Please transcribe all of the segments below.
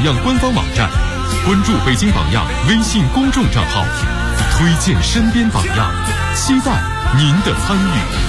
榜样官方网站，关注北京榜样微信公众账号，推荐身边榜样，期待您的参与。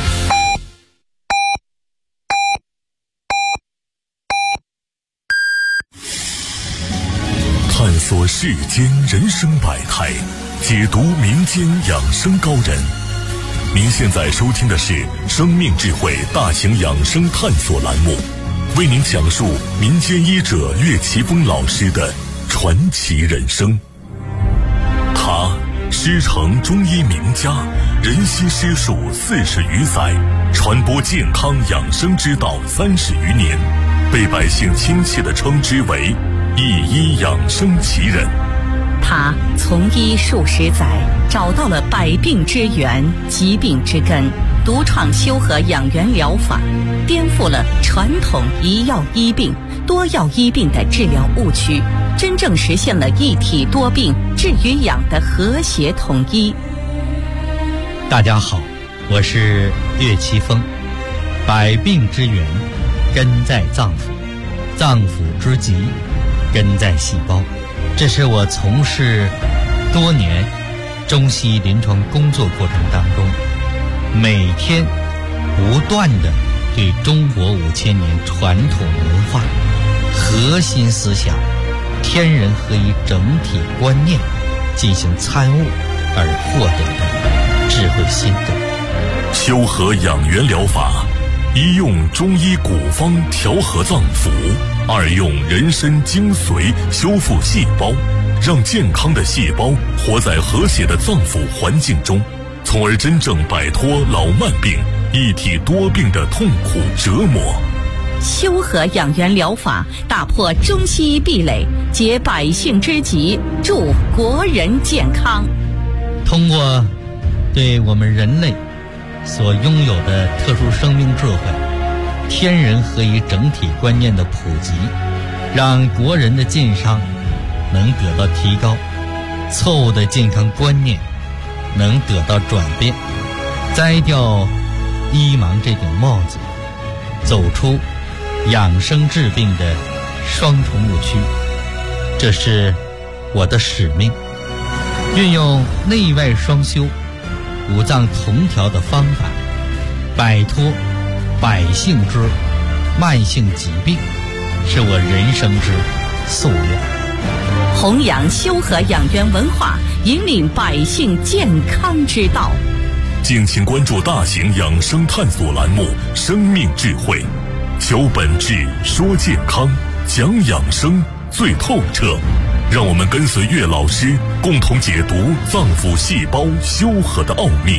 探索世间人生百态，解读民间养生高人。您现在收听的是生命智慧大型养生探索栏目，为您讲述民间医者岳奇峰老师的传奇人生。他师承中医名家，人悉师术40余载，传播健康养生之道30余年，被百姓亲切地称之为一医养生奇人。 他从医数十载，找到了百病之源、疾病之根，独创修和养元疗法，颠覆了传统一药医病、多药医病的治疗误区，真正实现了一体多病治与养的和谐统一。 大家好，我是岳奇峰。百病之源根在脏腑，脏腑之疾根在细胞。这是我从事多年中西医临床工作过程当中，每天不断的对中国5000年传统文化核心思想天人合一整体观念进行参悟而获得的智慧心得。 修和养元疗法，一用中医古方调和脏腑，二用人参精髓修复细胞，让健康的细胞活在和谐的脏腑环境中，从而真正摆脱老慢病、一体多病的痛苦折磨。 修和养元疗法打破中西医壁垒，解百姓之急，助国人健康。 通过对我们人类所拥有的特殊生命智慧、天人合一整体观念的普及，让国人的健康能得到提高，错误的健康观念能得到转变，摘掉医盲这顶帽子，走出养生治病的双重误区。这是我的使命，运用内外双修、五脏同调的方法，摆脱百姓之慢性疾病，是我人生之夙愿。 弘扬修和养元文化，引领百姓健康之道。 敬请关注大型养生探索栏目《生命智慧》，求本质，说健康，讲养生最透彻。让我们跟随岳老师，共同解读脏腑细胞修和的奥秘。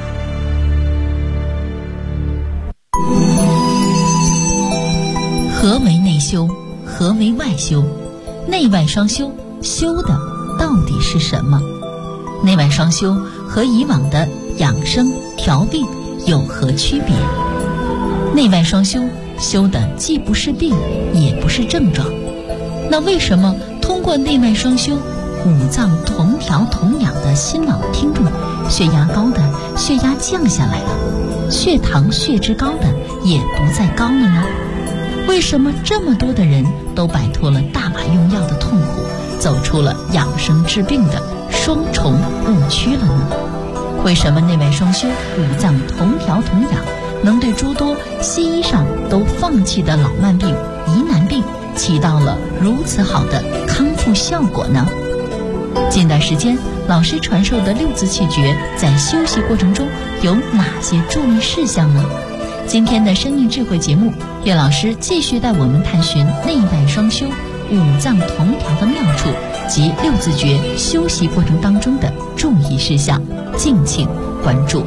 何为内修？何为外修？内外双修，修的到底是什么？内外双修和以往的养生调病有何区别？内外双修修的既不是病，也不是症状。那为什么通过内外双修，五脏同调同养的心脑听众，血压高的血压降下来了，血糖血脂高的也不再高了呢？为什么这么多的人都摆脱了大麻用药的痛苦，走出了养生治病的双重误区了呢？为什么内外双修、五脏同调同养能对诸多西医上都放弃的老慢病、疑难病起到了如此好的康复效果呢？近段时间老师传授的6字气诀在休息过程中有哪些注意事项呢？今天的生命智慧节目，岳老师继续带我们探寻内外双修、五脏同调的妙处及6字诀休息过程当中的注意事项，敬请关注。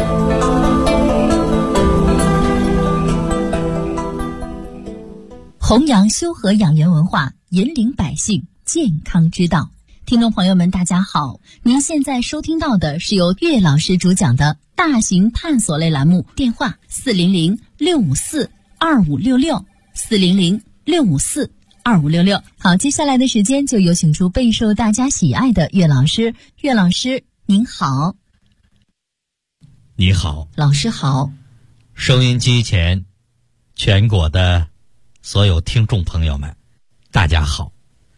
弘扬修和养元文化，引领百姓健康之道。听众朋友们大家好，您现在收听到的是由岳老师主讲的大型探索类栏目，电话400-654-2566 400-654-2566。好，接下来的时间就有请出备受大家喜爱的岳老师。岳老师您好。 你好， 老师好。 收音机前全国的所有听众朋友们大家好，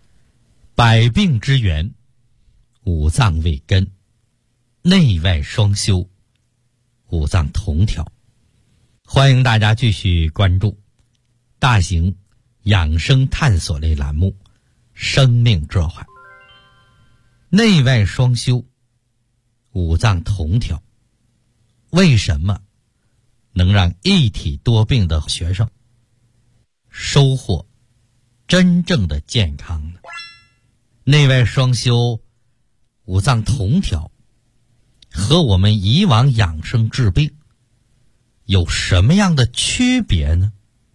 百病之源，五脏为根，内外双修，五脏同调。欢迎大家继续关注大型养生探索类栏目《生命这环》。内外双修，五脏同调，为什么能让一体多病的学生收获真正的健康呢？内外双修，五脏同调，和我们以往养生治病有什么样的区别呢？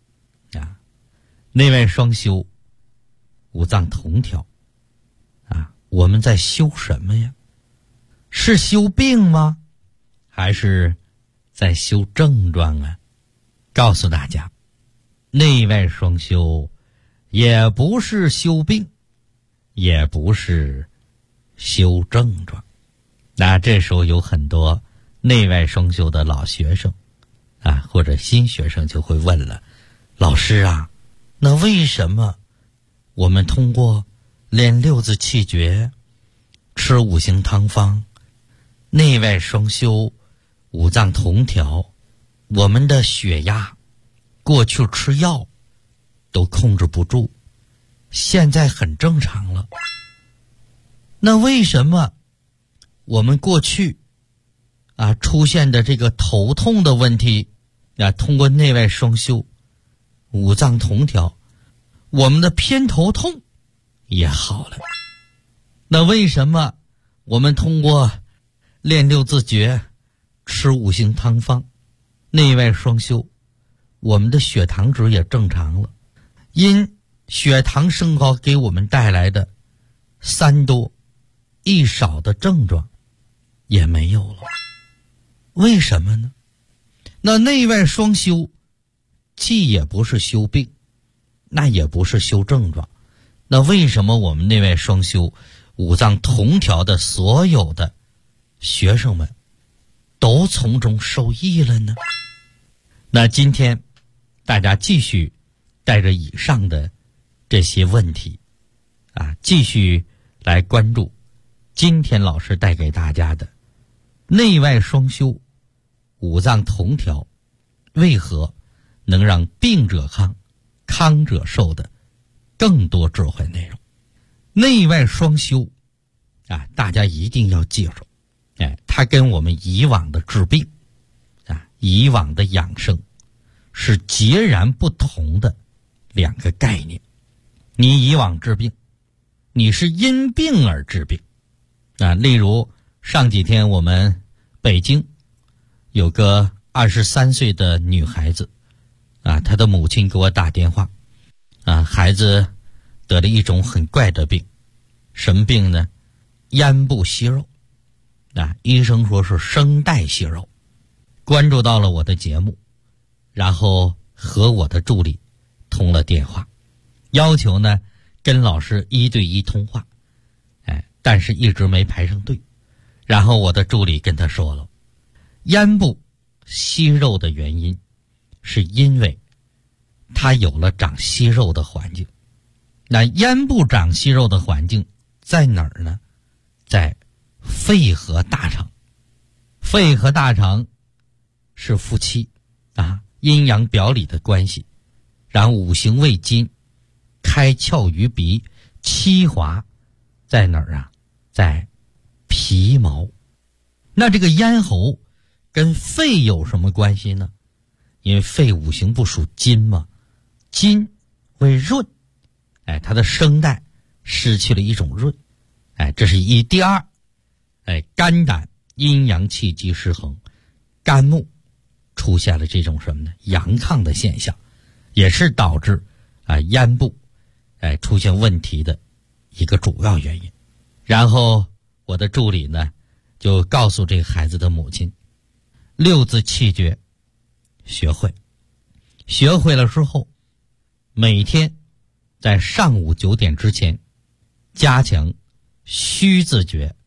内外双修，五脏同调，我们在修什么呀？是修病吗？还是在修症状啊？告诉大家，内外双修也不是修病，也不是修症状。那这时候有很多内外双修的老学生或者新学生就会问了，老师啊，那为什么我们通过练六字气诀，吃五行汤方，内外双修，五脏同调，我们的血压过去吃药都控制不住，现在很正常了？那为什么我们过去出现的这个头痛的问题通过内外双修，五脏同调，我们的偏头痛也好了？那为什么我们通过练六字诀，吃五行汤方，内外双修，我们的血糖值也正常了？因血糖升高给我们带来的三多一少的症状也没有了，为什么呢？那内外双修既也不是修病，那也不是修症状，那为什么我们内外双修，五脏同调的所有的学生们都从中受益了呢？那今天大家继续带着以上的这些问题继续来关注今天老师带给大家的内外双修，五脏同调，为何能让病者康，康者寿的更多智慧内容。内外双修大家一定要记住，它跟我们以往的治病以往的养生是截然不同的两个概念。你以往治病，你是因病而治病例如上几天我们北京有个23岁的女孩子她的母亲给我打电话孩子得了一种很怪的病。什么病呢？咽部息肉医生说是声带息肉。关注到了我的节目，然后和我的助理通了电话，要求呢跟老师1对1通话，但是一直没排上队。然后我的助理跟他说了，咽部息肉的原因是因为他有了长息肉的环境。那咽部长息肉的环境在哪儿呢？在肺和大肠。肺和大肠是夫妻阴阳表里的关系。然后五行为金，开窍于鼻，七华在哪儿在皮毛。那这个咽喉跟肺有什么关系呢？因为肺五行不属金嘛，金为润，它的声带失去了一种润，这是一。第二，肝胆阴阳气机失衡，肝木出现了这种什么呢？阳亢的现象，也是导致咽部出现问题的一个主要原因。然后我的助理呢就告诉这个孩子的母亲，六字气诀学会了之后，每天在上午9点之前加强虚字诀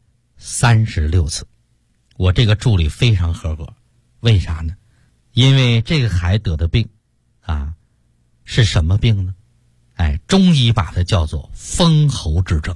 36次。我这个助理非常合格，为啥呢？因为这个孩子得的病是什么病呢？中医把它叫做封喉之症。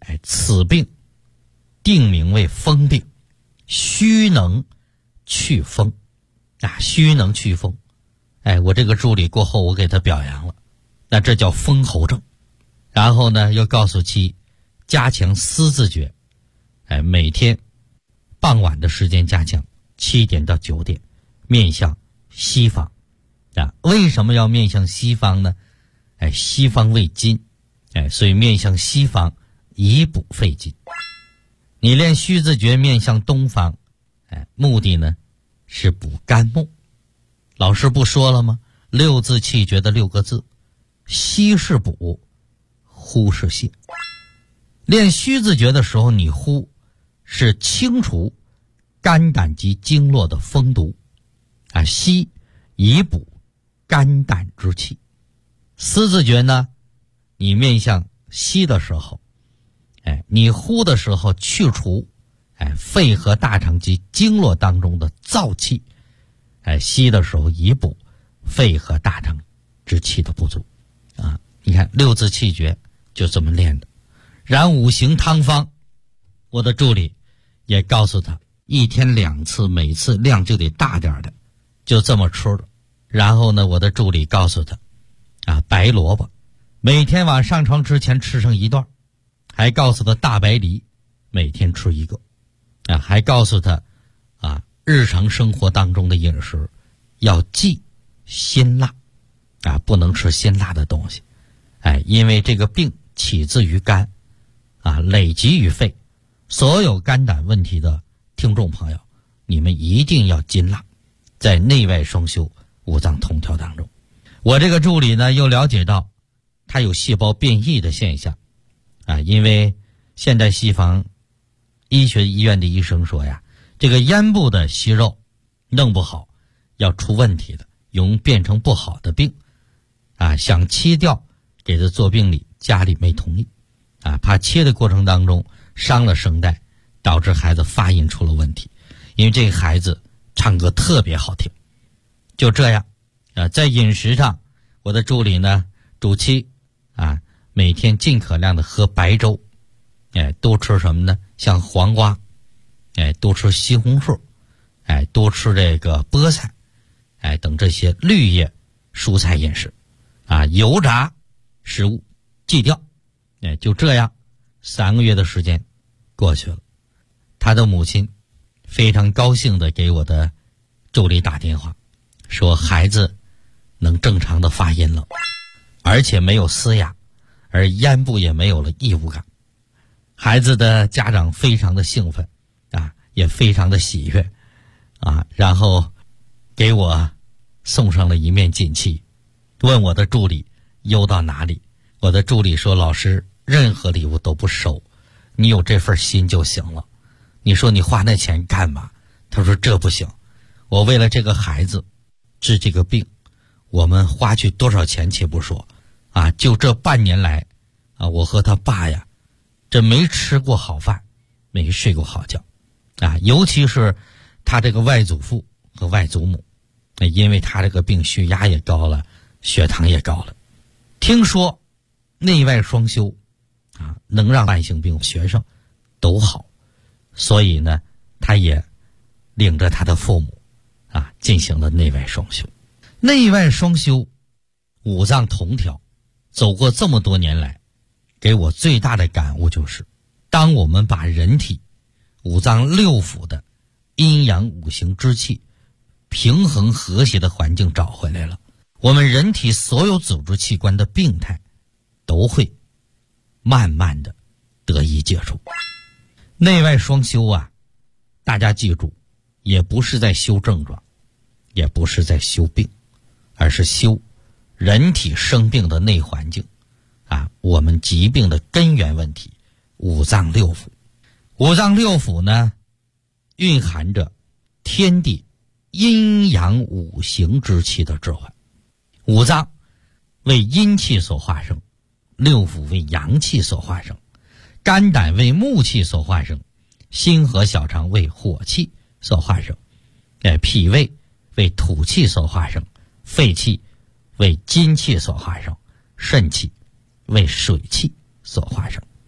此病定名为风病，虚能去风虚能去风。我这个助理过后我给他表扬了，那这叫风喉症。然后呢又告诉其加强思字诀，每天傍晚的时间加强，7点到9点，面向西方。为什么要面向西方呢？西方为金，所以面向西方以补肺金。你练虚字诀面向东方，目的呢是补肝木。老师不说了吗？6字气诀的6个字，吸是补，呼是泻。练虚字诀的时候，你呼是清除肝胆及经络的风毒，吸以补肝胆之气。思字诀呢，你面向吸的时候，你呼的时候去除肺和大肠及经络当中的燥气，吸的时候以补肺和大肠之气的不足。你看6字气诀就这么练的。然5行汤方，我的助理也告诉他1天2次，每次量就得大点的，就这么吃了。然后呢，我的助理告诉他白萝卜每天晚上床之前吃上1段，还告诉他大白梨每天吃1个，还告诉他日常生活当中的饮食要忌辛辣，不能吃辛辣的东西，因为这个病起自于肝，累积于肺。所有肝胆问题的听众朋友，你们一定要禁辣，在内外双修五脏通调当中。我这个助理呢又了解到他有细胞变异的现象，因为现代西方医学医院的医生说呀，这个咽部的息肉弄不好要出问题的，容易变成不好的病，想切掉给他做病理，家里没同意，怕切的过程当中伤了声带，导致孩子发音出了问题。因为这个孩子唱歌特别好听。就这样在饮食上，我的助理呢主妻每天尽可量的喝白粥，多吃什么呢？像黄瓜，多吃西红柿，多吃这个菠菜，等这些绿叶蔬菜饮食，油炸食物忌掉。就这样3个月的时间过去了，他的母亲非常高兴的给我的助理打电话，说孩子能正常的发音了，而且没有嘶哑，而咽部也没有了异物感。孩子的家长非常的兴奋，也非常的喜悦，然后给我送上了一面锦旗，问我的助理邮到哪里。我的助理说，老师任何礼物都不收，你有这份心就行了，你说你花那钱干嘛？他说这不行，我为了这个孩子治这个病，我们花去多少钱且不说，就这半年来我和他爸呀，这没吃过好饭，没睡过好觉，尤其是他这个外祖父和外祖母，因为他这个病血压也高了，血糖也高了。听说内外双修能让慢性病学生都好，所以呢他也领着他的父母进行了内外双修。内外双修五脏同调，走过这么多年来，给我最大的感悟就是，当我们把人体五脏六腑的阴阳五行之气平衡和谐的环境找回来了，我们人体所有组织器官的病态都会慢慢的得以解除。内外双修大家记住，也不是在修症状，也不是在修病，而是修人体生病的内环境，我们疾病的根源问题，五脏六腑。五脏六腑呢，蕴含着天地阴阳五行之气的智慧。五脏为阴气所化生，六腑为阳气所化生，肝胆为木气所化生，心和小肠为火气所化生，脾胃为土气所化生，肺气为金气所化生，肾气为水气所化生。天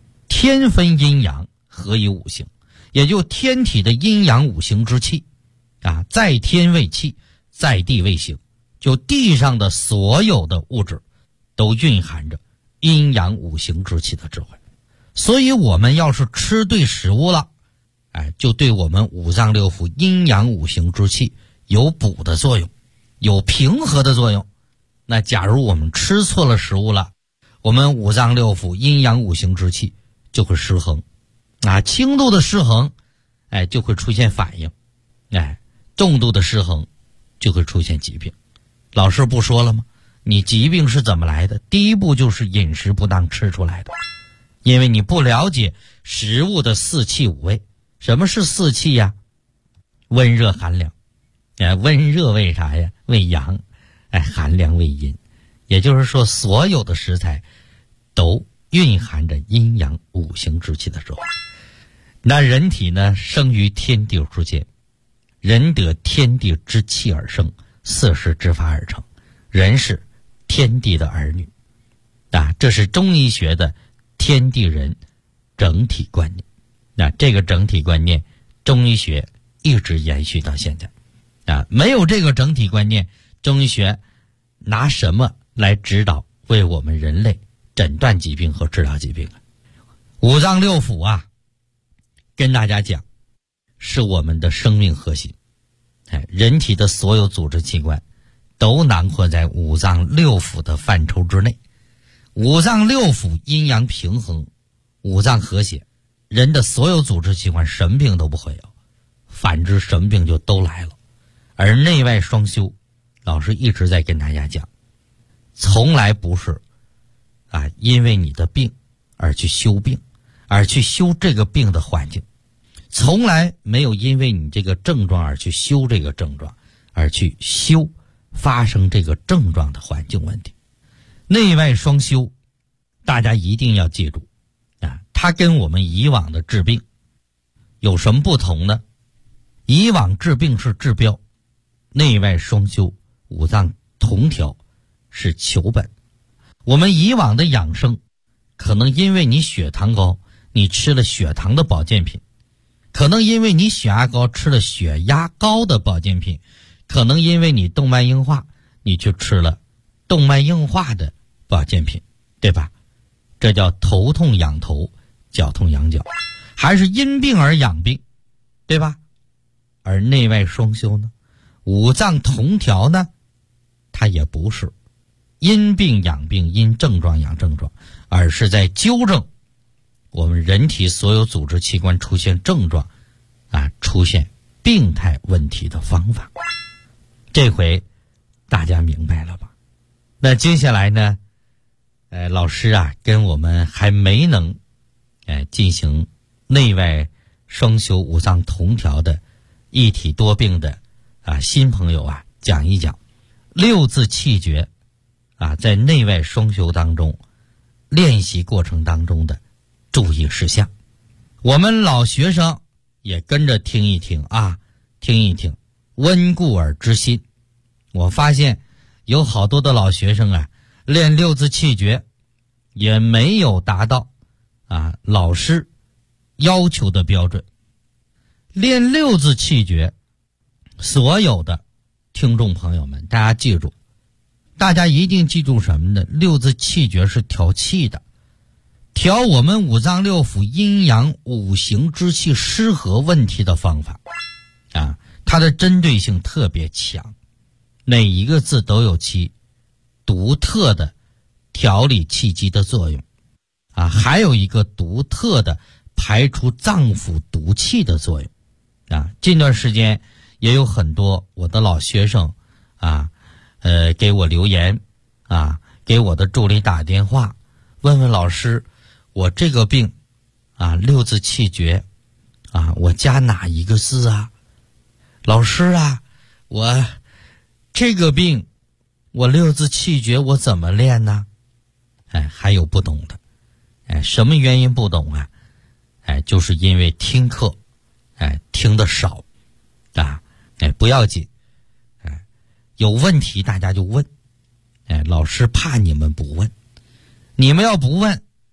天分阴阳，合于五行，也就天体的阴阳五行之气啊，在天为气，在地为形，就地上的所有的物质都蕴含着阴阳五行之气的智慧。所以我们要是吃对食物了，就对我们五脏六腑阴阳五行之气有补的作用，有平和的作用。那假如我们吃错了食物了，我们五脏六腑阴阳五行之气就会失衡轻度的失衡就会出现反应，重度的失衡就会出现疾病。老师不说了吗？你疾病是怎么来的？第一步就是饮食不当吃出来的，因为你不了解食物的四气五味。什么是四气呀？温热寒凉。温热为啥呀？为阳。寒凉为阴。也就是说，所有的食材都蕴含着阴阳五行之气的智慧。那人体呢，生于天地之间，人得天地之气而生，四时之法而成，人是天地的儿女这是中医学的天地人整体观念。那这个整体观念，中医学一直延续到现在没有这个整体观念，中医学拿什么来指导为我们人类诊断疾病和治疗疾病五脏六腑跟大家讲是我们的生命核心。人体的所有组织器官都囊括在五脏六腑的范畴之内。五脏六腑阴阳平衡，五脏和谐，人的所有组织器官什么病都不会有，反之什么病就都来了。而内外双修，老师一直在跟大家讲，从来不是因为你的病而去修病，而去修这个病的环境，从来没有因为你这个症状而去修这个症状，而去修发生这个症状的环境问题。内外双修，大家一定要记住它跟我们以往的治病有什么不同呢？以往治病是治标，内外双修，五脏同调是求本。我们以往的养生可能因为你血糖高，你吃了血糖的保健品，可能因为你血压高吃了血压高的保健品，可能因为你动脉硬化你去吃了动脉硬化的保健品，对吧？这叫头痛养头，脚痛养脚，还是因病而养病，对吧？而内外双修呢，五脏同调呢，它也不是因病养病，因症状养症状，而是在纠正我们人体所有组织器官出现症状出现病态问题的方法。这回大家明白了吧？那接下来呢老师跟我们还没能进行内外双修五脏同调的一体多病的新朋友讲一讲六字气诀在内外双修当中练习过程当中的注意事项。我们老学生也跟着听一听听一听，温故而知新。我发现有好多的老学生练六字气诀也没有达到老师要求的标准。练六字气诀，所有的听众朋友们，大家记住，大家一定记住什么呢？六字气诀是调气的，调我们五脏六腑阴阳五行之气失和问题的方法它的针对性特别强，每一个字都有其独特的调理气机的作用还有一个独特的排除脏腑毒气的作用近段时间也有很多我的老学生给我留言给我的助理打电话问问老师，我这个病六字气诀我加哪一个字老师我这个病我六字气诀我怎么练呢？还有不懂的什么原因不懂就是因为听课听得少不要紧有问题大家就问老师怕你们不问，你们要不问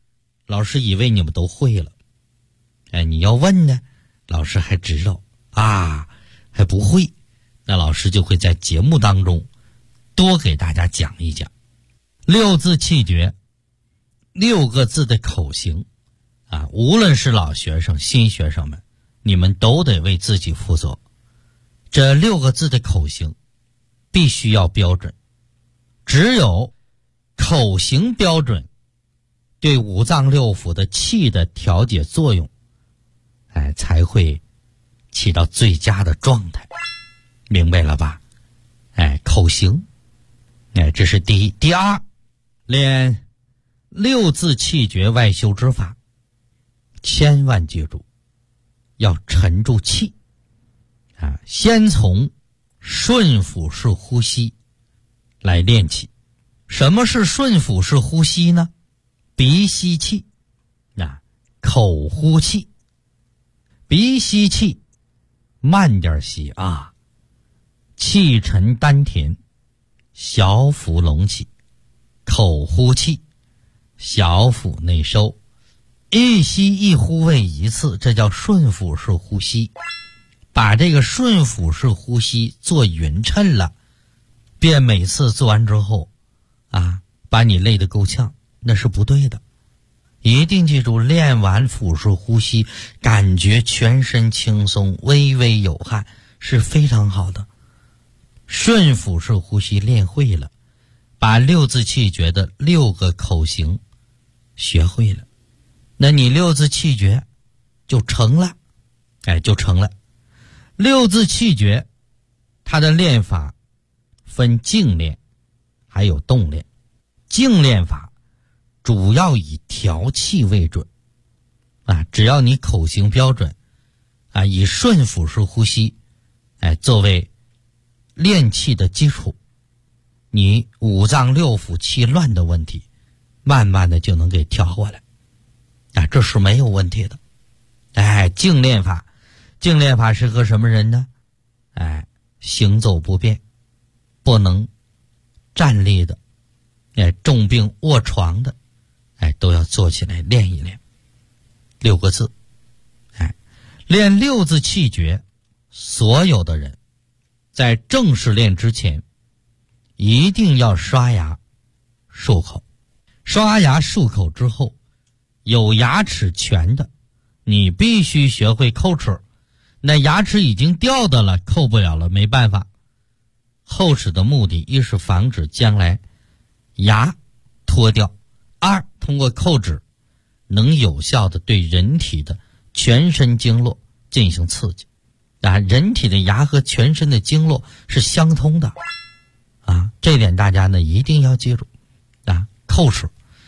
老师以为你们都会了。你要问呢，老师还知道啊，还不会，那老师就会在节目当中多给大家讲一讲六字气诀，6个字的口型啊，无论是老学生新学生们，你们都得为自己负责。这6个字的口型必须要标准，只有口型标准，对五脏六腑的气的调节作用才会起到最佳的状态，明白了吧？口型这是第一。第二，练6字气诀外修之法，千万记住要沉住气先从顺腹式呼吸来练起。什么是顺腹式呼吸呢？鼻吸气口呼气。鼻吸气慢点吸啊，气沉丹田，小腹隆起。口呼气，小腹内收，一吸一呼为一次，这叫顺腹式呼吸。把这个顺腹式呼吸做匀称了，别每次做完之后把你累得够呛，那是不对的。一定记住，练完腹式呼吸，感觉全身轻松，微微有汗，是非常好的。顺腹式呼吸练会了，把6字气诀的6个口型学会了，那你6字气诀就成了，就成了。6字气诀它的练法分静练还有动练。静练法主要以调气为准只要你口型标准以顺腹式呼吸作为练气的基础，你五脏六腑气乱的问题慢慢的就能给调过来这是没有问题的。静练法适合什么人呢？行走不便，不能站立的，重病卧床的，都要做起来练一练。6个字，练6字气诀，所有的人在正式练之前一定要刷牙漱口。刷牙漱口之后，有牙齿全的你必须学会叩齿，那牙齿已经掉的了，扣不了了，没办法。叩齿的目的，一是防止将来牙脱掉，二通过叩齿能有效的对人体的全身经络进行刺激人体的牙和全身的经络是相通的这点大家呢一定要记住叩齿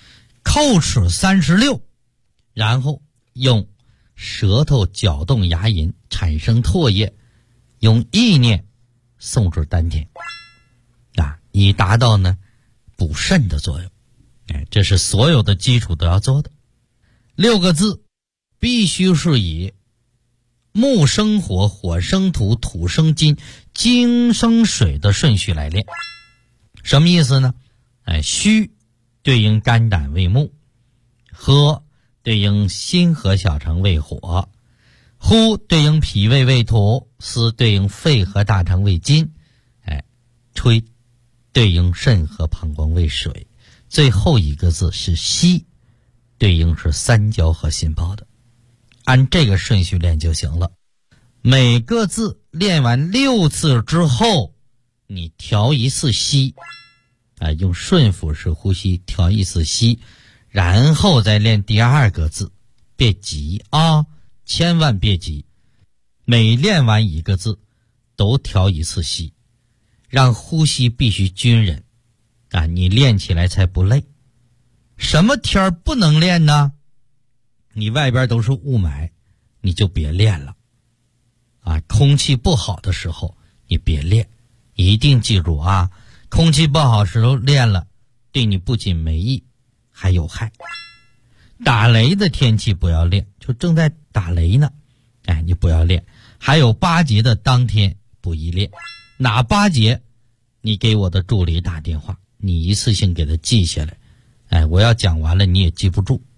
36，然后用舌头搅动牙龈产生唾液，用意念送至丹田以达到呢补肾的作用。这是所有的基础都要做的。6个字必须是以木生火，火生土，土生金，金生水的顺序来练。什么意思呢？虚对应肝胆为木，喝对应心和小肠为火，呼对应脾胃为土，思对应肺和大肠为金，吹对应肾和膀胱为水，最后一个字是吸，对应是三焦和心包的。按这个顺序练就行了。每个字练完6次之后，你调一次息用顺腹式呼吸调一次息，然后再练第2个字。别急千万别急，每练完一个字都调一次息，让呼吸必须均匀你练起来才不累。什么天儿不能练呢？你外边都是雾霾，你就别练了空气不好的时候你别练，一定记住空气不好时候练了，对你不仅没益还有害。打雷的天气不要练，就正在打雷呢你不要练。还有8节的当天不宜练。哪8节？你给我的助理打电话，你一次性给他记下来我要讲完了你也记不住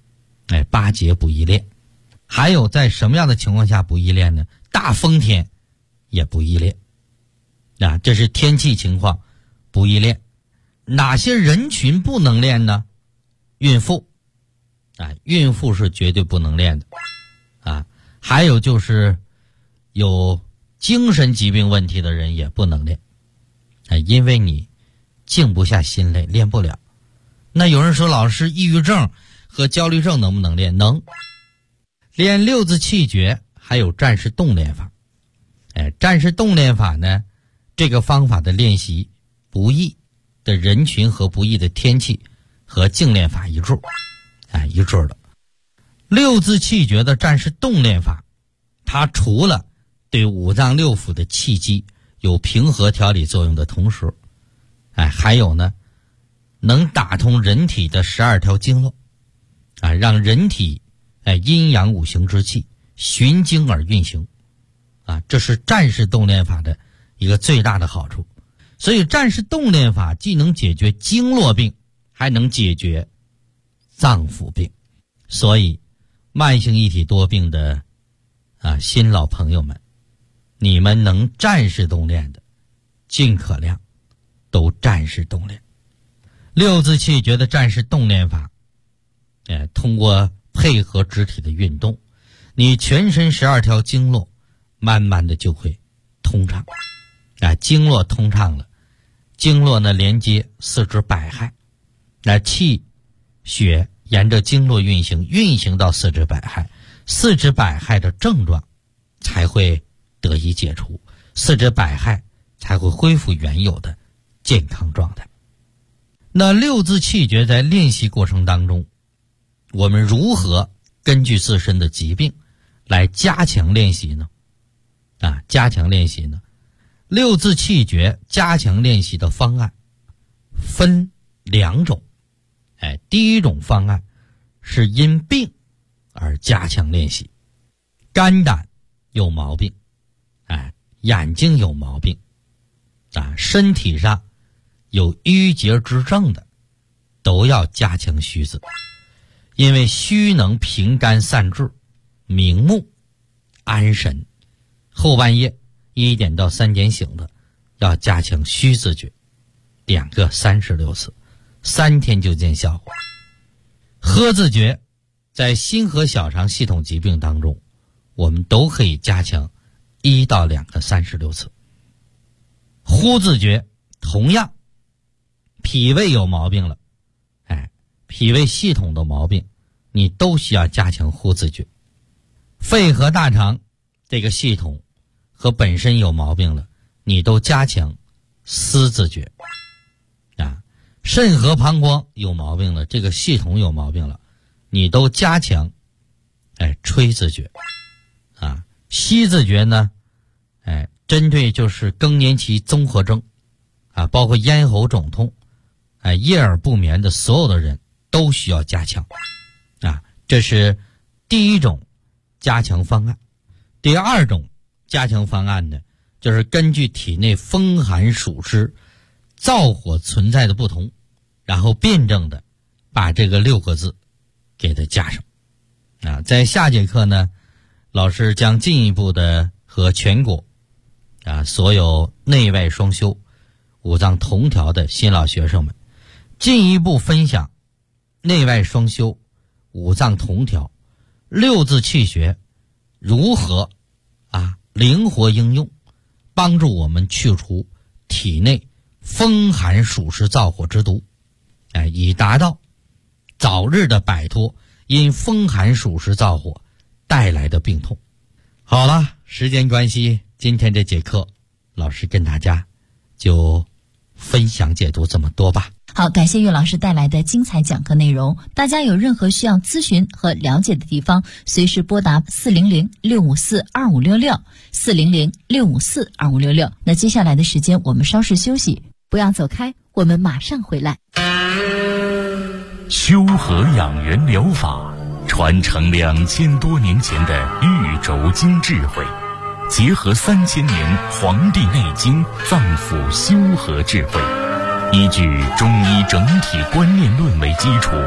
8节不宜练。还有在什么样的情况下不宜练呢？大风天也不宜练。这是天气情况不宜练。哪些人群不能练呢？孕妇孕妇是绝对不能练的还有就是有精神疾病问题的人也不能练因为你静不下心来，练不了。那有人说，老师，抑郁症和焦虑症能不能练？能。练六字气诀还有战士动练法。战士动练法呢，这个方法的练习不易的人群和不易的天气和静练法一致一致的。六字气诀的战士动练法，它除了对五脏六腑的气机有平和调理作用的同时还有呢能打通人体的12条经络让人体阴阳五行之气循经而运行这是战士动练法的一个最大的好处。所以战士动练法既能解决经络病，还能解决脏腑病。所以慢性一体多病的新老朋友们，你们能战士动练的尽可量都战士动练。六字气诀的战士动练法通过配合肢体的运动，你全身12条经络慢慢的就会通畅经络通畅了，经络呢连接四肢百骸气血沿着经络运行到四肢百骸，四肢百骸的症状才会得以解除，四肢百骸才会恢复原有的健康状态。那六字气诀在练习过程当中，我们如何根据自身的疾病来加强练习呢？加强练习呢，六字气诀加强练习的方案分2种。第一种方案是因病而加强练习。肝胆有毛病眼睛有毛病身体上有淤结之症的，都要加强虚字。因为虚能平肝散滞，明目安神。后半夜1点到3点醒的，要加强虚字诀，2个36次，3天就见效果。喝字诀在心和小肠系统疾病当中，我们都可以加强1到2个36次。呼字诀同样，脾胃有毛病了脾胃系统的毛病，你都需要加强呼字诀。肺和大肠这个系统和本身有毛病了，你都加强思字诀肾和膀胱有毛病了，这个系统有毛病了，你都加强吹字诀吸字诀呢针对就是更年期综合征包括咽喉肿痛夜耳不眠的所有的人都需要加强这是第一种加强方案。第二种加强方案呢，就是根据体内风寒暑湿燥火存在的不同，然后辩证的把这个6个字给它加上在下节课呢，老师将进一步的和全国所有内外双修五脏同调的新老学生们进一步分享内外双修五脏同调6字气诀如何灵活应用，帮助我们去除体内风寒暑湿燥火之毒以达到早日的摆脱因风寒暑湿燥火带来的病痛。好了，时间关系，今天这节课老师跟大家就分享解读这么多吧。 好，感谢岳老师带来的精彩讲课内容。大家有任何需要咨询和了解的地方，随时拨打400-654-2566 400-654-2566。那接下来的时间我们稍事休息，不要走开，我们马上回来。 修和养元疗法传承2000多年前的玉轴经智慧，结合3000年《黄帝内经》脏腑修和智慧，依据中医整体观念论为基础，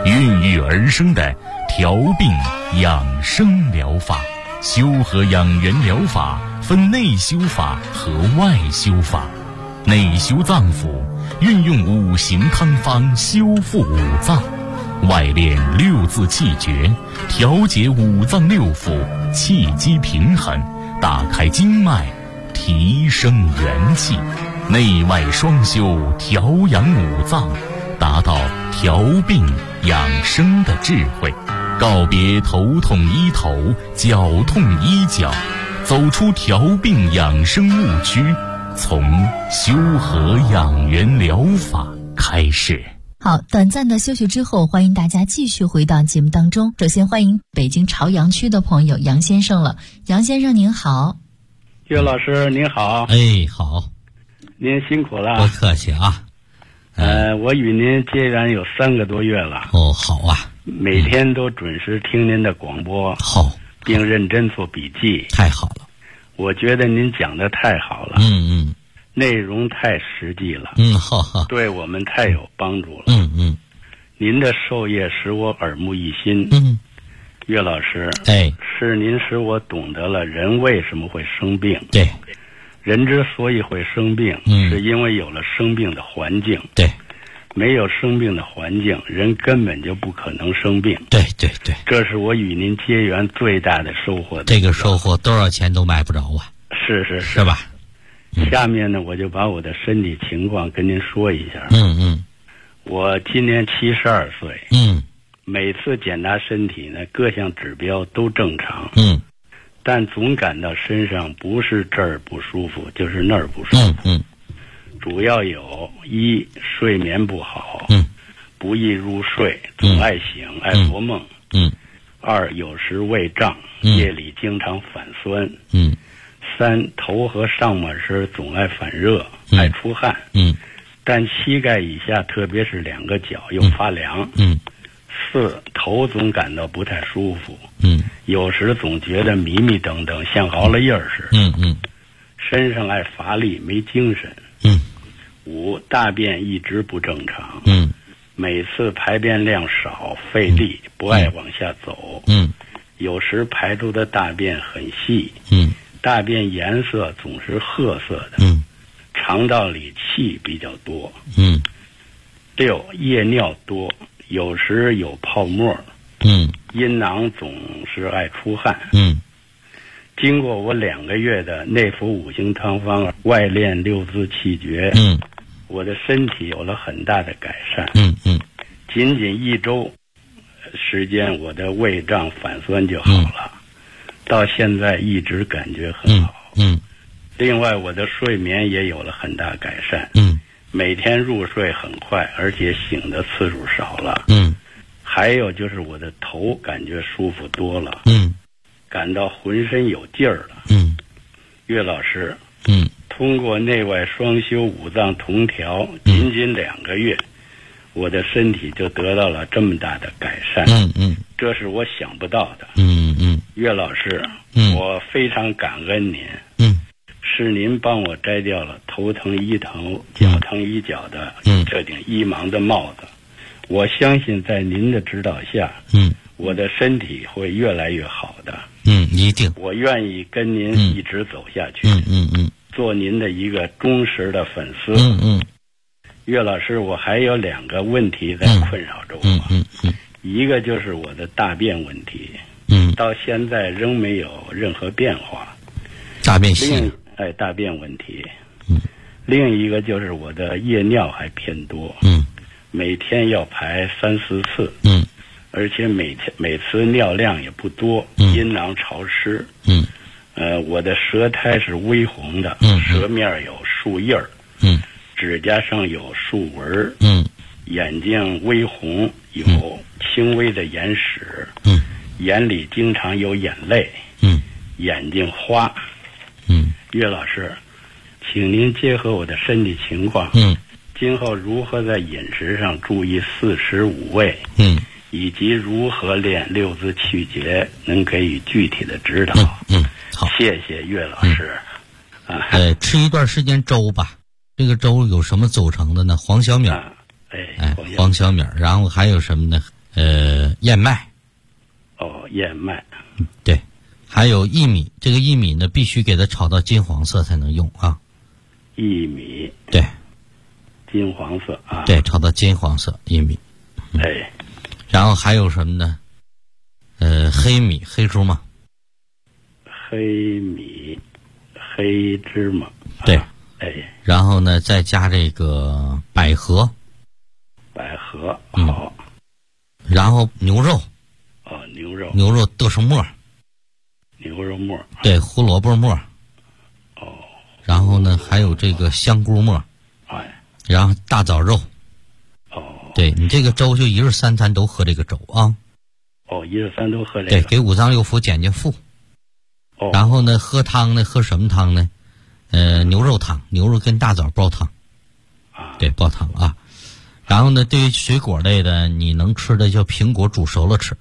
孕育而生的调病养生疗法。修和养元疗法分内修法和外修法。内修脏腑，运用五行汤方修复五脏；外练六字气诀，调节五脏六腑，气机平衡，打开经脉，提升元气。内外双修，调养五脏，达到调病养生的智慧。告别头痛医头，脚痛医脚，走出调病养生误区，从修和养元疗法开始。 好，短暂的休息之后，欢迎大家继续回到节目当中。首先欢迎北京朝阳区的朋友杨先生了。杨先生您好。 岳老师您好。 好。 您辛苦了。 不客气啊。 我与您结缘有3个多月了。 哦，好啊。 每天都准时听您的广播。 好。 并认真做笔记。 太好了。 我觉得您讲的太好了。内容太实际了。 好。 对我们太有帮助了。您的授业使我耳目一新。岳老师，是您使我懂得了人为什么会生病。 对。 人之所以会生病，是因为有了生病的环境。 对。 没有生病的环境，人根本就不可能生病。 对。 这是我与您结缘最大的收获。 这个收获多少钱都买不着啊。是吧？ 下面呢，我就把我的身体情况跟您说一下。我今年72岁。每次检查身体呢，各项指标都正常。但总感到身上不是这儿不舒服，就是那儿不舒服。主要有一，睡眠不好。不易入睡，总爱醒，爱做梦。2，有时胃胀，夜里经常反酸。3，头和上半身总爱反热，爱出汗。但膝盖以下，特别是2个脚又发凉。4，头总感到不太舒服。有时总觉得迷迷瞪瞪，像熬了夜似的。身上爱乏力，没精神。5，大便一直不正常。每次排便量少，费力，不爱往下走。有时排出的大便很细。大便颜色总是褐色的。肠道里气比较多。6，夜尿多，有时有泡沫。阴囊总是爱出汗。经过我2个月的内服五行汤方，外练六字气诀。我的身体有了很大的改善。仅仅1周时间，我的胃胀反酸就好了。到现在一直感觉很好。另外我的睡眠也有了很大改善。每天入睡很快，而且醒的次数少了。还有就是我的头感觉舒服多了。感到浑身有劲儿了。岳老师，通过内外双修五脏同调，仅仅2个月，我的身体就得到了这么大的改善。这是我想不到的。岳老师，我非常感恩您。是您帮我摘掉了头疼医头，脚疼医脚的这顶医盲的帽子。我相信在您的指导下，我的身体会越来越好的。 一定。 我愿意跟您一直走下去。做您的一个忠实的粉丝。岳老师，我还有2个问题在困扰着我。一个就是我的大便问题。到现在仍没有任何变化。 大便细。 大便问题。另一个就是我的夜尿还偏多。每天要排3-4次。而且每次尿量也不多。阴囊潮湿。我的舌苔是微红的。舌面有树印儿。指甲上有竖纹。眼睛微红，有轻微的眼屎。眼里经常有眼泪。眼睛花。岳老师，请您结合我的身体情况，今后如何在饮食上注意4时5味，以及如何练六字气诀，能给予具体的指导。 好， 谢谢岳老师。 吃一段时间粥吧。这个粥有什么组成的呢？黄小米。黄小米，然后还有什么呢？ 燕麦。 燕麦。 对，还有薏米，这个薏米呢必须给它炒到金黄色才能用啊。 薏米。 对。 金黄色啊。 对，炒到金黄色薏米。 哎。 然后还有什么呢？黑米，黑芝麻。 黑米，黑芝麻。 对。 哎。 然后呢，再加这个百合。 百合好。 然后牛肉。牛肉剁成末。 牛肉末。 对，胡萝卜末。然后呢，还有这个香菇末。然后大枣肉。对，你这个粥就一日三餐都喝这个粥啊。 一日三都喝这个。 对，给五脏六腑减减负。然后呢，喝汤呢，喝什么汤呢？牛肉汤，牛肉跟大枣煲汤。对，煲汤啊。然后呢，对于水果类的，你能吃的就苹果煮熟了吃。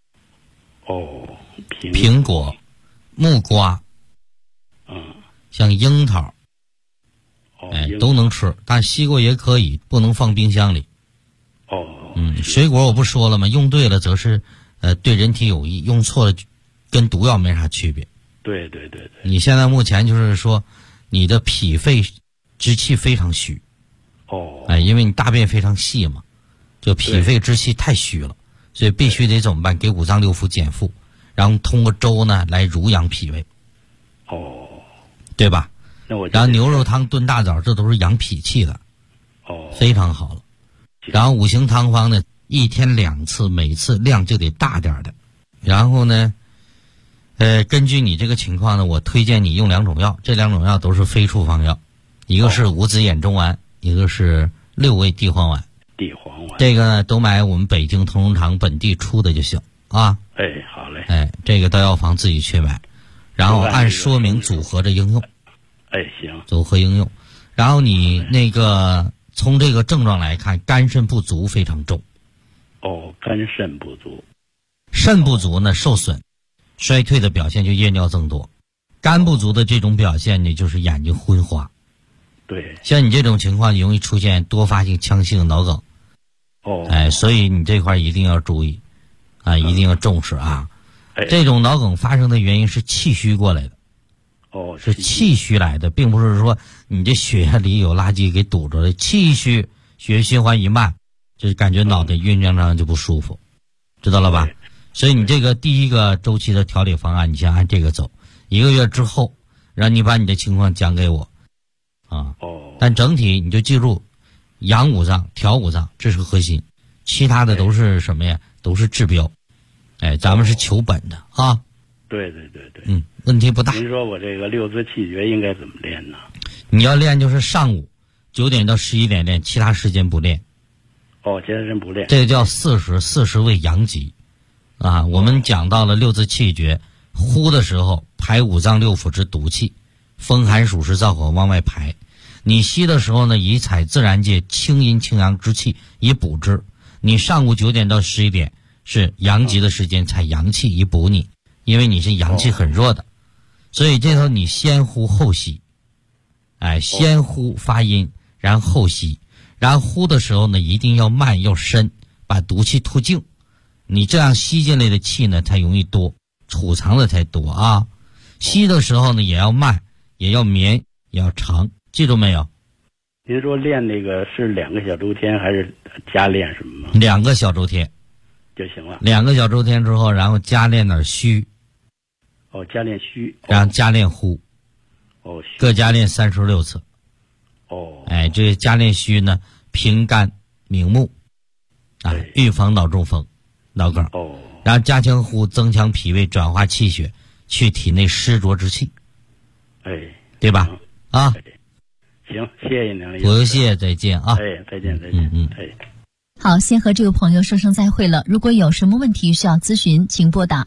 苹果、木瓜，像樱桃，都能吃，但西瓜也可以，不能放冰箱里。水果我不说了吗？用对了则是对人体有益，用错了跟毒药没啥区别。 对。 你现在目前就是说，你的脾肺之气非常虚。因为你大便非常细嘛，就脾肺之气太虚了，所以必须得怎么办？给五脏六腑减负，然后通过粥呢来濡养脾胃。对吧？然后牛肉汤炖大枣，这都是养脾气的。非常好了。然后五行汤方呢，一天2次，每次量就得大点的。然后呢，根据你这个情况呢，我推荐你用2种药，这2种药都是非处方药，一个是五子衍中丸，一个是6味地黄丸。这个呢，都买我们北京同仁堂本地出的就行啊。 好嘞。 这个到药房自己去买，然后按说明组合着应用。 行。 组合应用。然后你那个从这个症状来看，肝肾不足非常重。 肝肾不足。 肾不足呢，受损衰退的表现就夜尿增多。肝不足的这种表现呢，就是眼睛昏花。 对。 像你这种情况容易出现多发性腔性脑梗。所以你这块一定要注意啊，一定要重视啊。这种脑梗发生的原因是气虚过来的。是气虚来的，并不是说你这血液里有垃圾给堵着了。气虚，血液循环一慢，就感觉脑袋晕胀胀就不舒服，知道了吧？所以你这个第一个周期的调理方案，你先按这个走，1个月之后，让你把你的情况讲给我啊。但整体你就记住，养五脏、调五脏，这是核心，其他的都是什么呀？都是治标。咱们是求本的啊。 对。 问题不大。 您说我这个6字气诀应该怎么练呢？ 你要练就是上午9点到11点练，其他时间不练。 其他时间不练。 这个叫40为阳极啊。我们讲到了6字气诀，呼的时候排五脏六腑之毒气，风寒暑湿燥火往外排。你吸的时候呢，以采自然界清阴清阳之气以补之。你上午9点到11点是阳极的时间，采阳气以补你，因为你是阳气很弱的。所以这时候你先呼后吸，先呼发音，然后后吸，然后呼的时候呢，一定要慢要深，把毒气吐净。你这样吸进来的气呢，才容易多，储藏的才多啊。吸的时候呢，也要慢，也要绵，也要长，记住没有？ 您说练那个是2个小周天，还是加练什么吗 ？2个小周天就行了。 2个小周天之后，然后加练点虚。 加练虚， 然后加练呼。各加练36次。这加练虚呢，平肝明目，预防脑中风、脑梗。然后加强呼，增强脾胃，转化气血，去体内湿浊之气。对吧？ 行，谢谢您了。 不谢，再见啊。 再见。 好，先和这位朋友说声再会了。如果有什么问题需要咨询，请拨打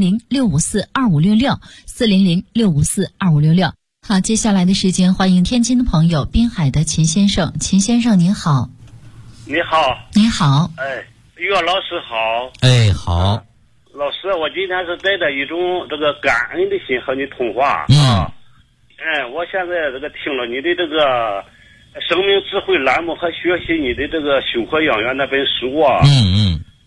400-654-2566，400-654-2566。好，接下来的时间，欢迎天津的朋友滨海的秦先生。秦先生您好。 你好。 你好。 岳老师好。 好。 老师，我今天是带着一种这个感恩的心和你通话我现在这个听了你的这个生命智慧栏目和学习你的这个修和养元那本书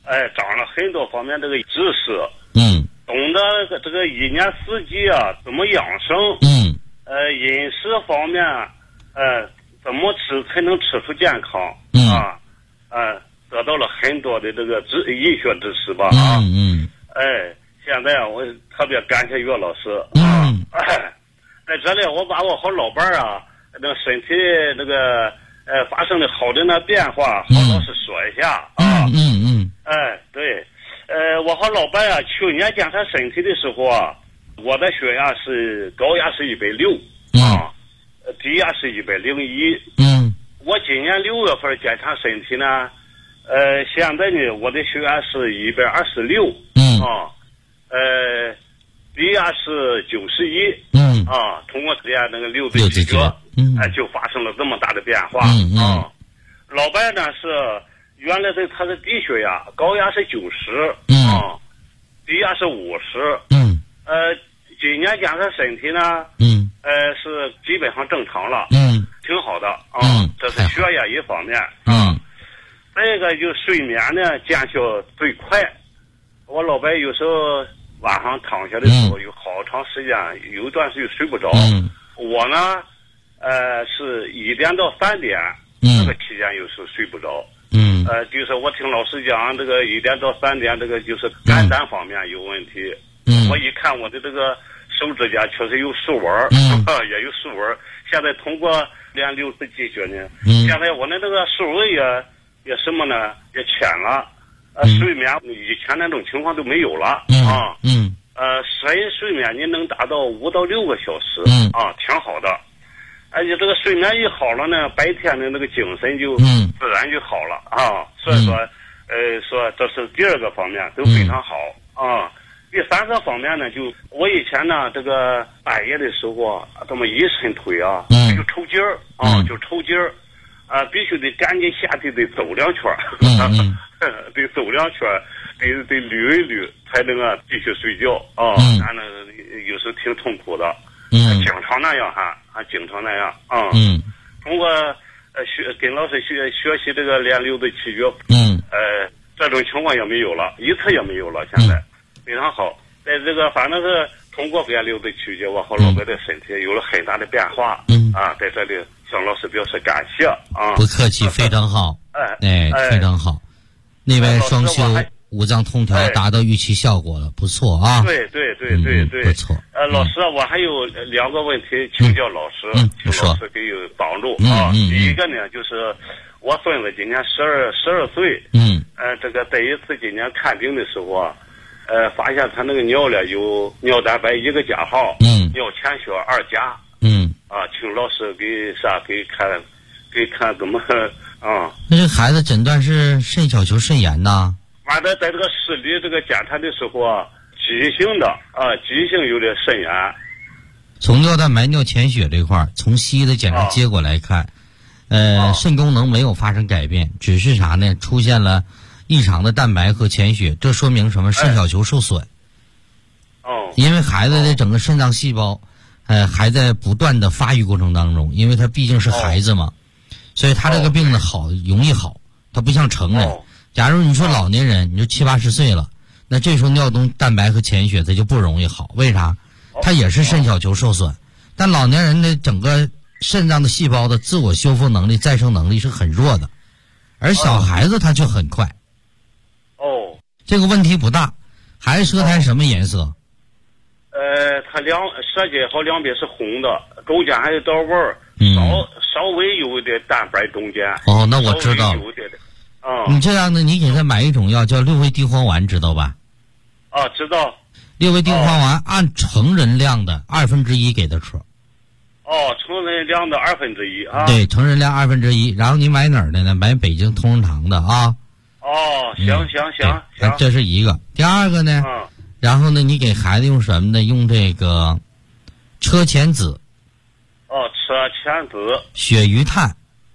长了很多方面这个知识，懂得这个一年四季啊怎么养生，饮食方面，怎么吃才能吃出健康，得到了很多的这个医学知识吧，现在我特别感谢岳老师，在这里我把我和老伴儿啊，那个身体那个发生的好的那变化，和老师说一下啊。对，我和老伴啊，去年检查身体的时候啊，我的血压是高压是160啊，低压是101。我今年6月份检查身体呢，现在呢，我的血压是126啊，低压是91。通过这样那个六字气诀，就发生了这么大的变化啊。老伴呢是原来他是低血压，高压是90啊，低压是50。今年检查身体呢，是基本上正常了，挺好的啊。这是血压一方面啊。再一个就睡眠呢见效最快。我老伴有时候晚上躺下的时候有好长时间，有一段时间睡不着。我呢，是1点到3点这个期间有时候睡不着。就是我听老师讲，这个1点到3点，这个就是肝胆方面有问题。我一看我的这个手指甲确实有竖纹，也有竖纹。现在通过练6字气诀呢，现在我的这个竖纹也什么呢？也浅了。睡眠以前那种情况都没有了啊。深睡眠你能达到5到6个小时啊，挺好的。而且这个睡眠一好了呢，白天的那个精神就自然就好了啊。所以说，说这是第2个方面都非常好啊。第3个方面呢，就我以前呢，这个半夜的时候啊，这么一伸腿啊，就抽筋儿啊，就抽筋儿啊，必须得赶紧下地得走2圈，得走2圈，得捋一捋才能继续睡觉啊。反正有时候挺痛苦的，经常那样经常那样啊。通过跟老师学习这个练6字气诀，这种情况也没有了，一次也没有了，现在非常好。在这个反正是通过练6字气诀，我和老伴的身体有了很大的变化。在这里向老师表示感谢啊！ 不客气，非常好。非常好。内外双修5脏通调达到预期效果了，不错啊！ 对， 不错。 老师，我还有2个问题请教老师，请老师给有帮助啊。第一个呢，就是我孙子今年12岁，这个第一次今年看病的时候啊，发现他那个尿里有尿蛋白1个加号，尿潜血2加，请老师给看怎么啊？ 那这孩子诊断是肾小球肾炎呐？ 完了，在这个视力这个检查的时候啊，急性有点肾炎。 从尿蛋白、尿潜血这块儿，从西医的检查结果来看，肾功能没有发生改变，只是啥呢？出现了异常的蛋白和潜血，这说明什么？肾小球受损。因为孩子的整个肾脏细胞，还在不断的发育过程当中，因为他毕竟是孩子嘛，所以他这个病呢容易好，他不像成人。假如你说老年人，你就70、80岁了，那这时候尿中蛋白和潜血它就不容易好，为啥？它也是肾小球受损，但老年人的整个肾脏的细胞的自我修复能力、再生能力是很弱的，而小孩子他就很快。这个问题不大。孩子舌苔什么颜色？ 他舌尖和两边是红的，中间还有道纹儿，稍微有一点蛋白中间。 那我知道。你这样的，你给他买一种药叫6味地黄丸，知道吧？ 知道。 6味地黄丸按成人量的1/2给他吃。 成人量的1/2啊。 对，成人量1/2。然后你买哪儿的呢？买北京同仁堂的啊。 行。 这是一个。第二个呢？然后呢，你给孩子用什么呢？用这个车前子。 车前子。 鳕鱼炭。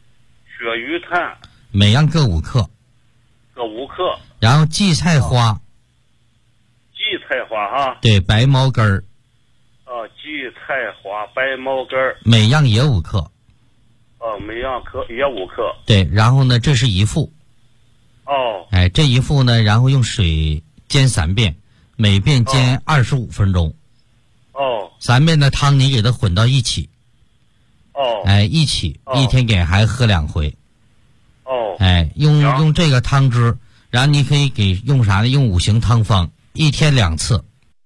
每样各5克。然后荠菜花。对，白茅根儿。 荠菜花、白茅根儿。 每样也5克。 每样也5克。 对，然后呢，这是一副。 哦。 哎，这一副呢，然后用水煎3遍，每遍煎25分钟。 哦。 3遍的汤你给它混到一起。 哦。 哎，一起，一天给孩子喝2回。 哦。 哎，用这个汤汁，然后你可以给用啥呢？用5行汤方，1天2次。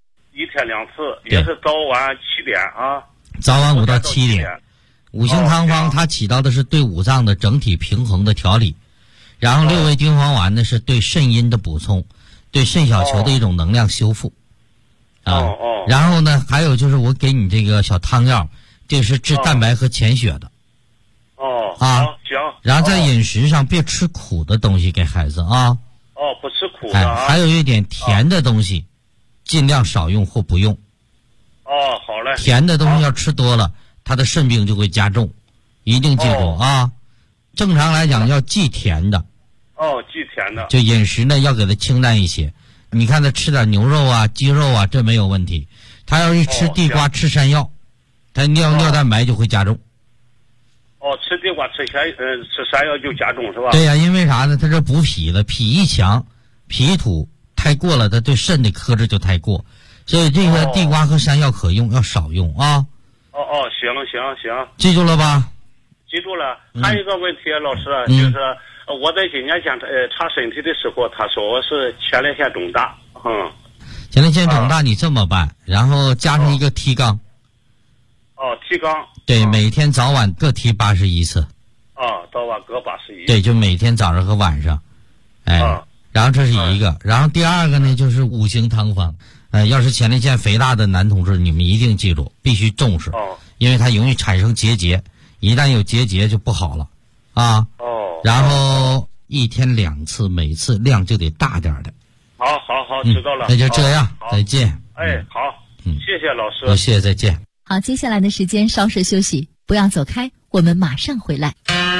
1天2次，也是早晚7点啊。 早晚5到7点。5行汤方它起到的是对五脏的整体平衡的调理，然后6味丁黄丸呢是对肾阴的补充，对肾小球的一种能量修复。然后呢，还有就是我给你这个小汤药，这是治蛋白和潜血的。 行。 然后在饮食上别吃苦的东西给孩子啊。 不吃苦的啊。 还有一点甜的东西，尽量少用或不用。 好嘞。 甜的东西要吃多了，他的肾病就会加重，一定记住啊。正常来讲要忌甜的。 忌甜的。 就饮食呢要给他清淡一些。你看他吃点牛肉啊、鸡肉啊，这没有问题。他要一吃地瓜、吃山药，他尿蛋白就会加重。 吃地瓜、吃山药就加重是吧？ 对呀，因为啥呢？他这补脾的，脾一强，脾土太过了，他对肾的克制就太过，所以这个地瓜和山药可用，要少用啊。 行。 记住了吧？ 记住了。还有一个问题，老师，就是我在今年查身体的时候，他说我是前列腺肿大。 前列腺肿大你这么办，然后加上一个提肛。 提肛。 对，每天早晚各提81次。 早晚各81。 对，就每天早上和晚上。然后这是一个，然后第二个呢就是5行汤方。要是前列腺肥大的男同志，你们一定记住，必须重视。因为它容易产生结节，一旦有结节就不好了啊。然后1天2次，每次量就得大点的。 好，知道了。 那就这样，再见。 好，谢谢老师。 谢谢，再见。 好，接下来的时间稍事休息，不要走开，我们马上回来。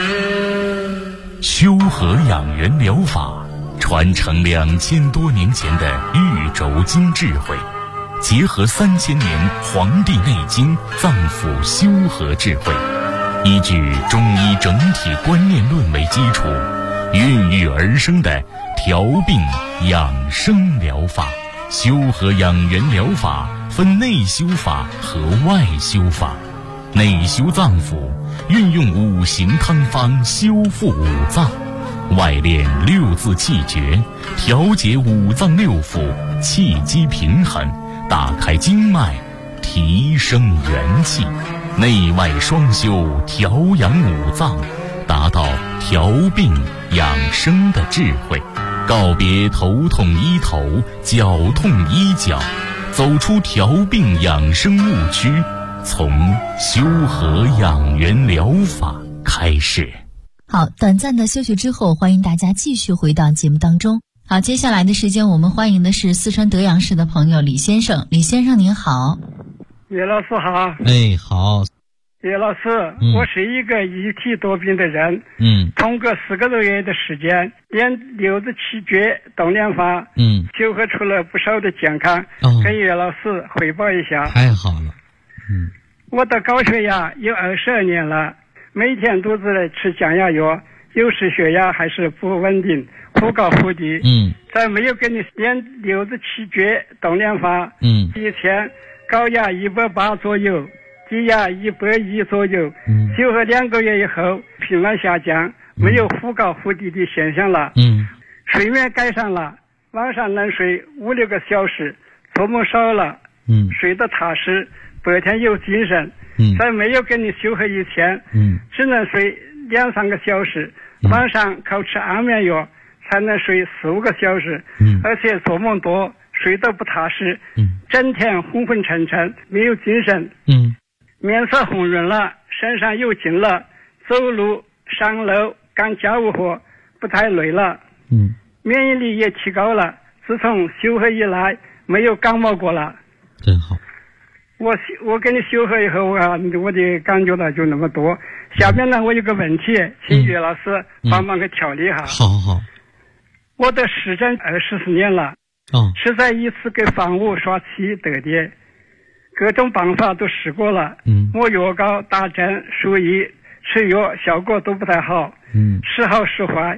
修和养元疗法传承2000多年前的玉轴经智慧，结合3000年《黄帝内经》脏腑修和智慧，依据中医整体观念论为基础，孕育而生的调病养生疗法。修和养元疗法分内修法和外修法。内修脏腑，运用5行汤方修复五脏；外练6字气诀，调节五脏六腑，气机平衡，打开经脉，提升元气。内外双修，调养五脏，达到调病养生的智慧。告别头痛医头，脚痛医脚，走出调病养生误区，从修和养元疗法开始。 好，短暂的休息之后，欢迎大家继续回到节目当中。好，接下来的时间我们欢迎的是四川德阳市的朋友李先生。李先生您好。 叶老师好。 好。 叶老师，我是一个一体多病的人，通过4个多月的时间，练6字气诀、动练法，修合出了不少的健康，跟叶老师汇报一下。 太好了。 我的高血压有22年了，每天都是吃降压药，有时血压还是不稳定，忽高忽低。在没有给你练6字气诀、动练法，一天高压180左右，低压110左右，修合2个月以后，频繁下降，没有忽高忽低的现象了。睡眠改善了，晚上能睡5-6个小时，做梦少了，睡得踏实，白天有精神。在没有给你修合以前，只能睡2-3个小时，晚上靠吃安眠药才能睡4-5个小时，而且做梦多，睡得不踏实，整天昏昏沉沉，没有精神。面色红润了，身上有劲了，走路上楼干家务活不太累了，免疫力也提高了，自从修合以来没有感冒过了。 真好。 我给你修合以后啊，我的感觉到就那么多。下面呢，我有个问题，请岳老师帮忙给调理一下。 好。 我的湿疹24年了，是在一次给房屋刷漆得的，各种办法都试过了，抹药膏、打针、输液、吃药，效果都不太好，时好时坏。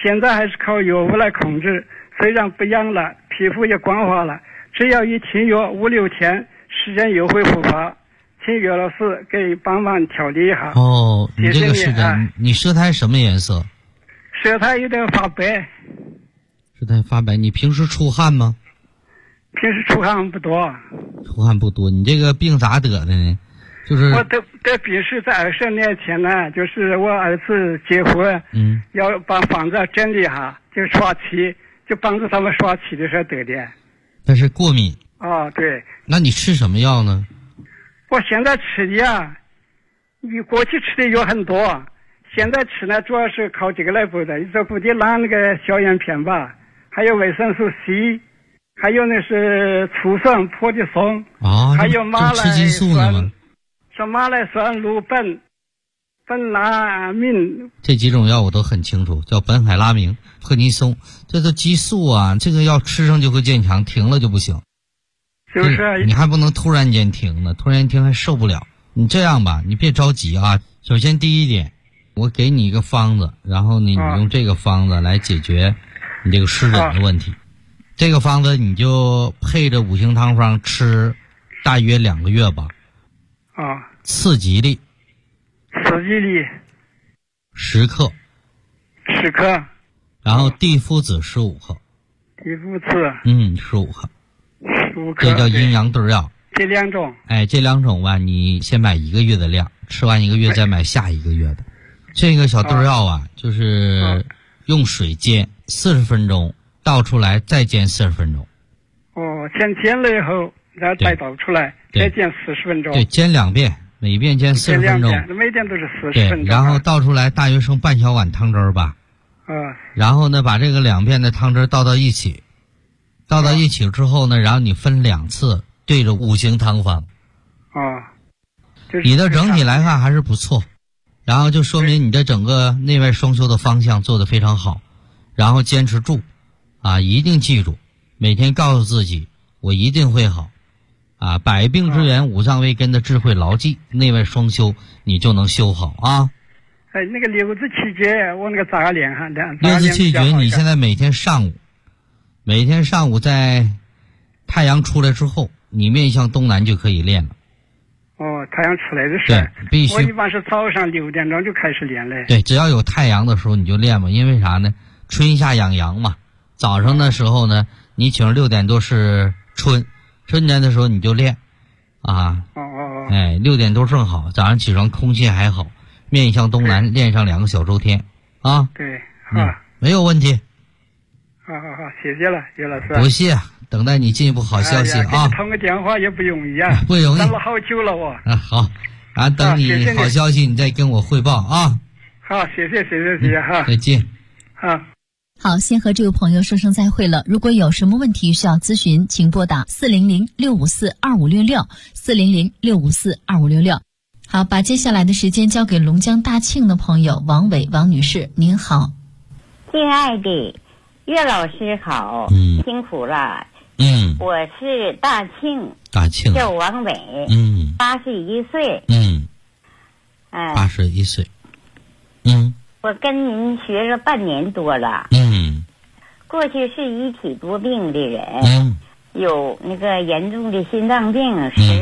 现在还是靠药物来控制，虽然不痒了，皮肤也光滑了，只要一停药5-6天，时间又会复发，请岳老师给帮忙调理一下。 哦，你这个是的， 你舌苔什么颜色？ 舌苔有点发白。 舌苔发白，你平时出汗吗？ 平时出汗不多。 出汗不多，你这个病咋得的呢？就是我得病是在20年前呢，就是我儿子结婚，要把房子整理一下，就刷漆，就帮助他们刷漆的时候得的。 那是过敏。 哦，对。 那你吃什么药呢？ 我现在吃的呀，你过去吃的药很多，现在吃呢主要是靠这个来补的，一个补的蓝那个消炎片吧，还有维生素 C， 还有那是醋酸泼的松，还有马来酸，什马来酸、氯苯、苯拉明， 这几种药我都很清楚，叫苯海拉明、泼尼松，这都激素啊，这个药吃上就会渐强，停了就不行。 就是你还不能突然间停呢，突然间停还受不了。你这样吧，你别着急啊。首先第一点，我给你一个方子，然后呢，你用这个方子来解决你这个湿疹的问题。这个方子你就配着5行汤方吃，大约2个月吧。次吉利10克 ，10克， 然后地肤子15克， 地肤子 15克，15克，这叫阴阳对药。 这2种， 这2种吧，你先买1个月的量，吃完1个月再买下1个月的。这个小对药啊，就是用水煎40分钟，倒出来再煎40分钟。 先煎了以后，然后再倒出来，再煎40分钟。 对，煎2遍，每遍煎40分钟。 每遍都是40分钟。 然后倒出来大约剩半小碗汤汁吧。然后呢，把这个2遍的汤汁倒到一起，之后呢，然后你分2次对着5行汤方。你的整体来看还是不错，然后就说明你的整个内外双修的方向做得非常好，然后坚持住，一定记住，每天告诉自己，我一定会好，百病之源五脏为根的智慧牢记，内外双修你就能修好啊。 那个六字气诀我那个咋练哈？ 六字气诀你现在每天上午在太阳出来之后，你面向东南就可以练了。 太阳出来的时候， 对，必须。 我一般是早上6点钟就开始练嘞。 对，只要有太阳的时候你就练嘛，因为啥呢？春夏养阳嘛。早上的时候呢，你请6点多是春天的时候你就练，6点多正好，早上起床空气还好，面向东南练上2个小周天啊。 对， 没有问题。 好，谢谢了，岳老师。 不谢，等待你进一步好消息啊！ 通个电话也不容易啊， 不容易， 等了好久了我。 好，等你好消息你再跟我汇报啊。 好，谢谢哈。 再见。 好，先和这位朋友说声再会了。如果有什么问题需要咨询，请拨打400-654-2566，400-654-2566。好，把接下来的时间交给龙江大庆的朋友王伟，王女士，您好。 亲爱的岳老师好，辛苦了。我是大庆，叫王伟，81岁。 81岁。 我跟您学了半年多了。过去是一体多病的人，有那个严重的心脏病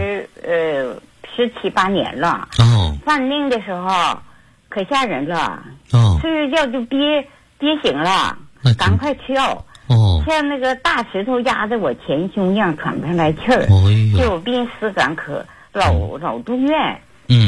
17、8年了。犯病的时候可吓人了，睡觉就憋醒了，赶快吃药。像那个大石头压在我前胸一样，喘不上来气儿，就有病死感，可老住院。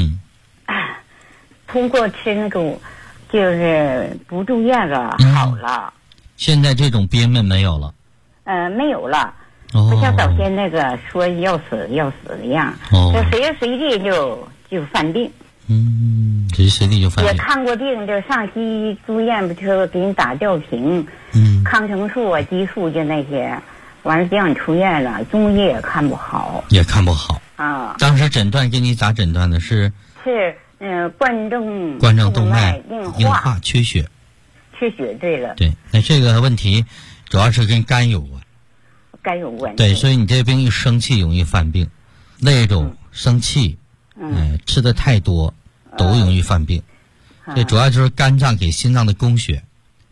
通过吃那个就是不住院了，好了。 现在这种憋闷没有了？ 没有了。不像早先那个说要死的样，就随时随地就犯病。 随时随地就犯病。 也看过病，就上西医住院，不就给你打吊瓶，抗生素啊、激素就那些，完了就让你出院了。中医也看不好。当时诊断给你咋诊断的？是冠状动脉硬化缺血。对了。对，那这个问题主要是跟肝有关。对，所以你这病一生气容易犯病，那种生气，吃的太多都容易犯病。这主要就是肝脏给心脏的供血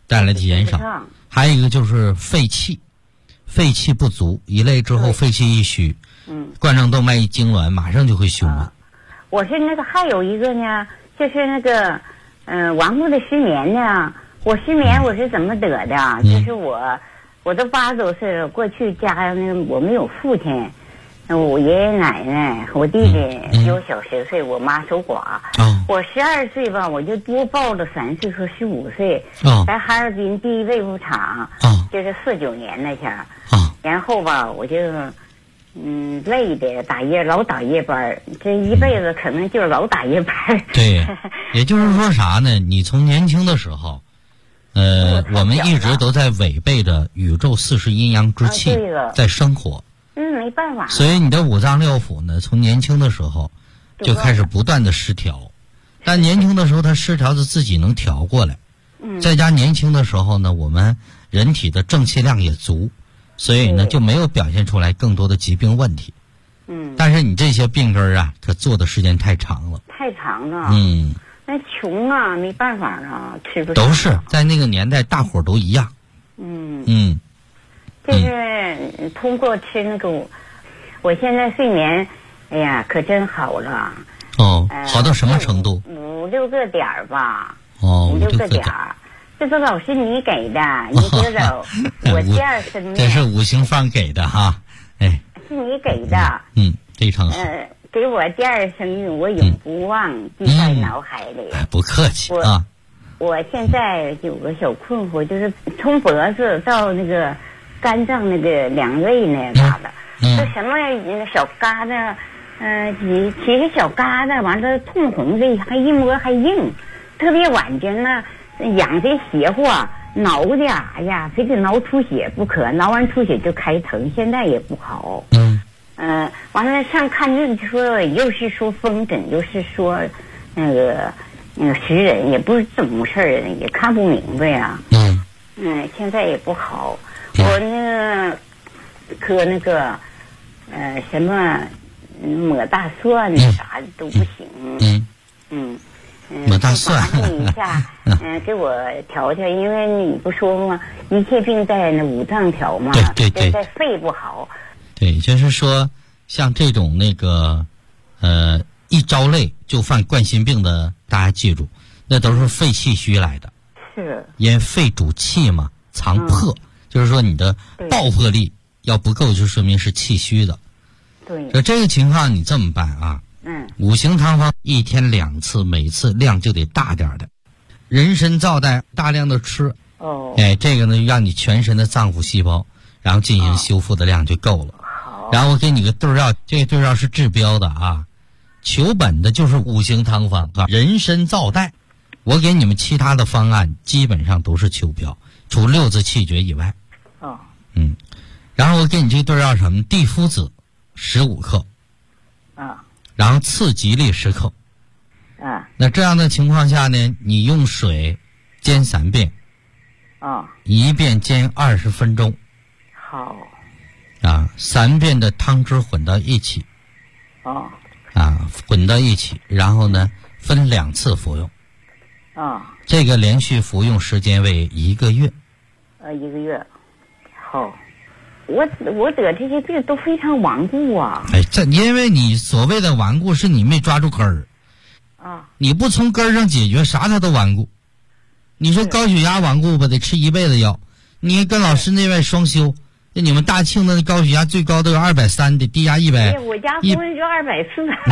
带来的减少。还有一个就是肺气不足，一累之后肺气一虚，冠状动脉一痉挛，马上就会胸闷。 我是那个还有一个呢，就是那个顽固的失眠呢。我失眠我是怎么得的？就是我都80多岁了，过去家我没有父亲，我爷爷奶奶，我弟弟比我小10岁，我妈守寡。我12岁吧，我就多报了3岁和15岁，在哈尔滨第一卫妇厂，就是49年那前儿。然后吧，我就累的老打夜班，这一辈子可能就是老打夜班。 对，也就是说啥呢？你从年轻的时候。我们一直都在违背着宇宙40阴阳之气在生活。 没办法。 所以你的五脏六腑呢，从年轻的时候就开始不断的失调，但年轻的时候它失调是自己能调过来。再加年轻的时候呢，我们人体的正气量也足，所以呢就没有表现出来更多的疾病问题。但是你这些病根啊，可做的时间太长了。 太长了。那穷啊，没办法啊，吃不上。 都是在那个年代，大伙儿都一样。 就是通过吃那个，我现在睡眠，哎呀，可真好了。 好到什么程度 ？5、6个点儿吧。 5、 6个点儿，这都老是你给的，你知道，我第二生命。 这是五行方给的哈，哎。 是你给的。 非常好。 给我第二生命，我永不忘，记在脑海里。 不客气啊！ 我现在有个小困惑，就是从脖子到那个肝脏那个2肋那嘎达，这什么小疙瘩，起个小疙瘩，完了通红的，还一摸还硬，特别晚间呢，痒的邪乎，挠的哎呀，非得挠出血不可，挠完出血就开疼，现在也不好。完了上看病说，又是说风疹，又是说那个食人，也不是怎么回事儿，也看不明白呀。现在也不好。我那个喝那个什么抹大蒜啥的都不行。 抹大蒜。 你一下，给我调调，因为你不说吗？一切病在那五脏调嘛。 对， 在肺不好。 对，就是说，像这种那个，一着累就犯冠心病的，大家记住，那都是肺气虚来的。 是。因为肺主气嘛，藏魄，就是说你的爆破力要不够，就说明是气虚的。 对。 这个情况你这么办啊？五行汤方1天2次，每次量就得大点的。人参皂苷大量的吃。这个呢，让你全身的脏腑细胞，然后进行修复的量就够了。然后我给你个对药，这个对药是治标的啊，求本的就是五行汤方啊，人参皂苷。我给你们其他的方案基本上都是求标，除6字气绝以外。然后我给你这对药什么？地肤子15克。然后次吉利10克。那这样的情况下呢，你用水煎3遍。一遍煎20分钟。 好。 3遍的汤汁混到一起。混到一起，然后呢，分2次服用。这个连续服用时间为1个月。 1个月。好。我得这些病都非常顽固啊。 这因为你所谓的顽固是你没抓住根儿。你不从根儿上解决，啥它都顽固。你说高血压顽固吧，得吃一辈子药。你跟老师内外双修。你们大庆的高血压最高都有230的，低压100。 我家夫人就240。